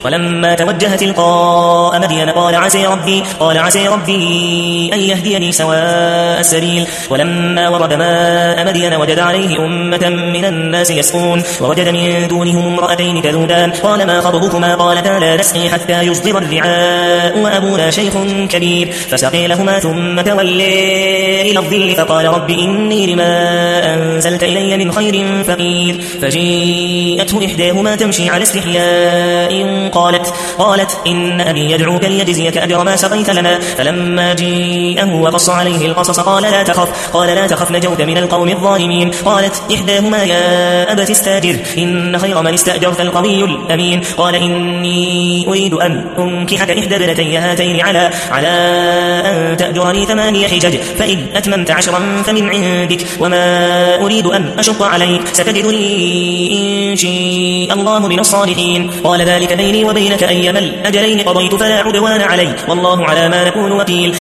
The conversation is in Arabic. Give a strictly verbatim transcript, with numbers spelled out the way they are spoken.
ولما توجه تلقاء مدين قال عسى ربي قال عسى ربي أن يهديني سواء السبيل. ولما ورد ماء مدين وجد عليه أمة من الناس يسقون ووجد من دونهم امرأتين تذودان قال ما خطبكما قالتا لا نسقي حتى يصدر الرعاء وأبونا شيخ كبير فسقي لهما ثم تولي إلى الظل فقال رب إني لما أنزلت إلي من خير فقير. فجيءته إحداهما تمشي على استحياء قالت قالت إن أبي يدعوك ليجزيك أجر ما سقيت لنا. فلما جيءه وقص عليه القصص قال لا تخف قال لا تخف نجوت من القوم الظالمين. قالت إحداهما يا أبت استأجر إن خير من استأجرت القوي الأمين. قال إني أريد أن أنكحك إحدى ابنتي هاتين على على أن تأجرني ثمانية حجج فإن أتممت عشرا فمن عندك وما أريد أن أشق عليك ستجدني إن شاء الله من الصالحين. قال ذلك بيني وبينك أيما الأجلين قضيت فلا عدوان علي والله على ما نقول وكيل.